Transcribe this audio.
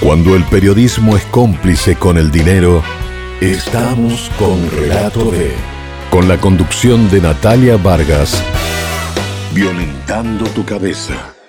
Cuando el periodismo es cómplice con el dinero, estamos con Relato D, con la conducción de Natalia Vargas. Violentando tu cabeza.